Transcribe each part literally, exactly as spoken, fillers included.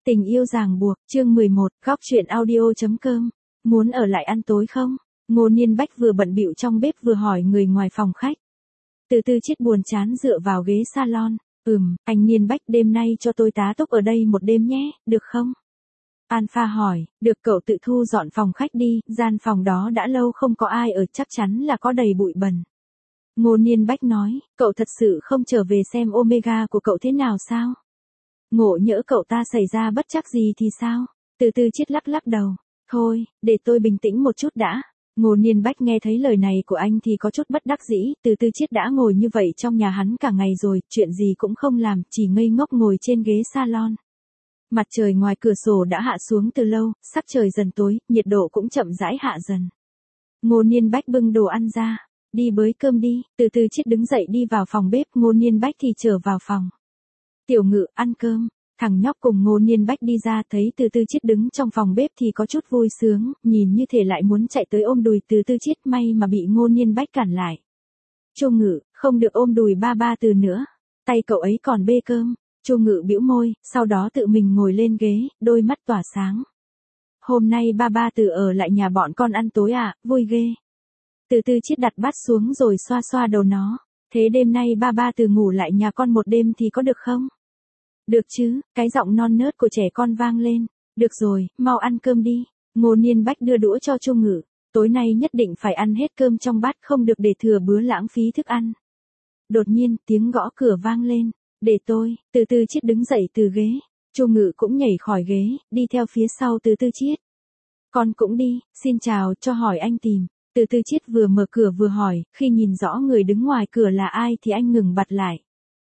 Tình yêu ràng buộc, chương mười một, góc truyện audio.com. Muốn ở lại ăn tối không? Ngô Niên Bách vừa bận bịu trong bếp vừa hỏi người ngoài phòng khách. Từ Tư Chiết buồn chán dựa vào ghế salon. Ừm, anh Niên Bách đêm nay cho tôi tá túc ở đây một đêm nhé, được không? Alpha hỏi, được cậu tự thu dọn phòng khách đi, gian phòng đó đã lâu không có ai ở chắc chắn là có đầy bụi bẩn. Ngô Niên Bách nói, cậu thật sự không trở về xem Omega của cậu thế nào sao? Ngộ nhỡ cậu ta xảy ra bất trắc gì thì sao? Từ Tư Chiết lắc lắc đầu. Thôi, để tôi bình tĩnh một chút đã. Ngô Niên Bách nghe thấy lời này của anh thì có chút bất đắc dĩ. Từ Tư Chiết đã ngồi như vậy trong nhà hắn cả ngày rồi, chuyện gì cũng không làm, chỉ ngây ngốc ngồi trên ghế salon. Mặt trời ngoài cửa sổ đã hạ xuống từ lâu, sắc trời dần tối, nhiệt độ cũng chậm rãi hạ dần. Ngô Niên Bách bưng đồ ăn ra. Đi bới cơm đi. Từ Tư Chiết đứng dậy đi vào phòng bếp, Ngô Niên Bách thì trở vào phòng. Tiểu Ngự, ăn cơm. Thằng nhóc cùng Ngô Niên Bách đi ra thấy Từ Tư Chiết đứng trong phòng bếp thì có chút vui sướng, nhìn như thể lại muốn chạy tới ôm đùi Từ Tư Chiết, may mà bị Ngô Niên Bách cản lại. Chu Ngự, không được ôm đùi ba ba Từ nữa. Tay cậu ấy còn bê cơm. Chu Ngự bĩu môi, sau đó tự mình ngồi lên ghế, đôi mắt tỏa sáng. Hôm nay ba ba Từ ở lại nhà bọn con ăn tối à, vui ghê. Từ Tư Chiết đặt bát xuống rồi xoa xoa đầu nó. Thế đêm nay ba ba Từ ngủ lại nhà con một đêm thì có được không? Được chứ, cái giọng non nớt của trẻ con vang lên. Được rồi, mau ăn cơm đi. Ngô Niên Bách đưa đũa cho Chu Ngự. Tối nay nhất định phải ăn hết cơm trong bát, không được để thừa bữa lãng phí thức ăn. Đột nhiên, tiếng gõ cửa vang lên. Để tôi. Từ Tư Chiết đứng dậy từ ghế. Chu Ngự cũng nhảy khỏi ghế, đi theo phía sau Từ Tư Chiết. Con cũng đi, xin chào, cho hỏi anh tìm. Từ Tư Chiết vừa mở cửa vừa hỏi, khi nhìn rõ người đứng ngoài cửa là ai thì anh ngừng bặt lại.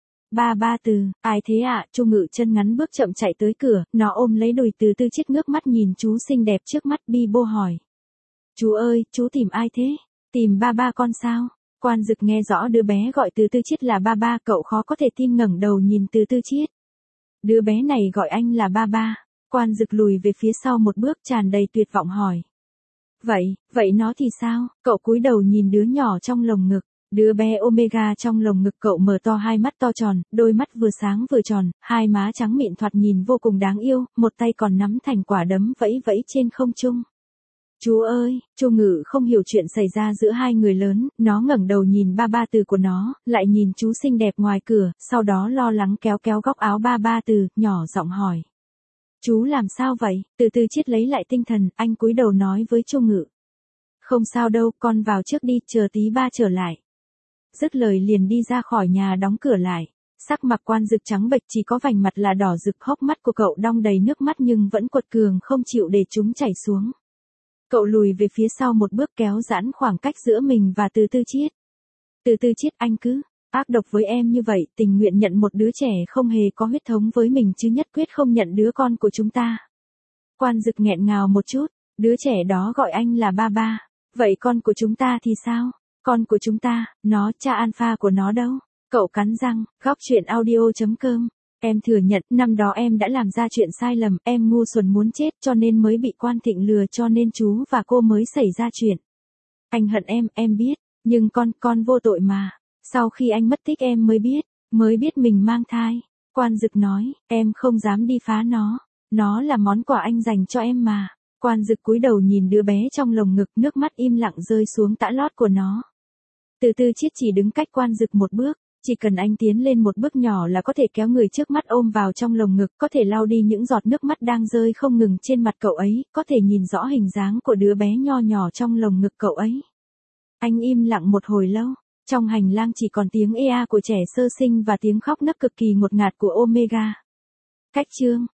Ba ba Từ, ai thế ạ? À? Chu Ngự chân ngắn bước chậm chạy tới cửa, nó ôm lấy đùi Từ Tư Chiết ngước mắt nhìn chú xinh đẹp trước mắt bi bô hỏi. Chú ơi, chú tìm ai thế? Tìm ba ba con sao? Quan Dực nghe rõ đứa bé gọi Từ Tư Chiết là ba ba, cậu khó có thể tin ngẩng đầu nhìn Từ Tư Chiết. Đứa bé này gọi anh là ba ba. Quan Dực lùi về phía sau một bước tràn đầy tuyệt vọng hỏi. Vậy, vậy nó thì sao? Cậu cúi đầu nhìn đứa nhỏ trong lồng ngực. Đứa bé Omega trong lồng ngực cậu mở to hai mắt to tròn, đôi mắt vừa sáng vừa tròn, hai má trắng mịn thoạt nhìn vô cùng đáng yêu, một tay còn nắm thành quả đấm vẫy vẫy trên không trung. Chú ơi, Chu Ngự không hiểu chuyện xảy ra giữa hai người lớn, nó ngẩng đầu nhìn ba ba Từ của nó, lại nhìn chú xinh đẹp ngoài cửa, sau đó lo lắng kéo kéo góc áo ba ba Từ, nhỏ giọng hỏi. Chú làm sao vậy? Từ Tư Chiết lấy lại tinh thần, anh cúi đầu nói với Chu Ngự. Không sao đâu, con vào trước đi, chờ tí ba trở lại. Dứt lời liền đi ra khỏi nhà đóng cửa lại. Sắc mặt Quan Dực trắng bệch, chỉ có vành mặt là đỏ rực, hốc mắt của cậu đong đầy nước mắt nhưng vẫn quật cường không chịu để chúng chảy xuống. Cậu lùi về phía sau một bước kéo giãn khoảng cách giữa mình và Từ Tư Chiết. Từ Tư Chiết, anh cứ ác độc với em như vậy, tình nguyện nhận một đứa trẻ không hề có huyết thống với mình chứ nhất quyết không nhận đứa con của chúng ta. Quan Dực nghẹn ngào một chút, đứa trẻ đó gọi anh là ba ba. Vậy con của chúng ta thì sao? Con của chúng ta, nó, cha Alpha của nó đâu? Cậu cắn răng, góc truyện audio.com. Em thừa nhận, năm đó em đã làm ra chuyện sai lầm, em ngu xuẩn muốn chết cho nên mới bị Quan Thịnh lừa, cho nên chú và cô mới xảy ra chuyện. Anh hận em, em biết, nhưng con, con vô tội mà. Sau khi anh mất tích em mới biết, mới biết mình mang thai. Quan Dực nói, em không dám đi phá nó. Nó là món quà anh dành cho em mà. Quan Dực cúi đầu nhìn đứa bé trong lồng ngực, nước mắt im lặng rơi xuống tã lót của nó. Từ Tư Chiết chỉ đứng cách Quan Dực một bước, chỉ cần anh tiến lên một bước nhỏ là có thể kéo người trước mắt ôm vào trong lồng ngực, có thể lau đi những giọt nước mắt đang rơi không ngừng trên mặt cậu ấy, có thể nhìn rõ hình dáng của đứa bé nho nhỏ trong lồng ngực cậu ấy. Anh im lặng một hồi lâu, trong hành lang chỉ còn tiếng ea của trẻ sơ sinh và tiếng khóc nấc cực kỳ ngột ngạt của Omega. Cách chương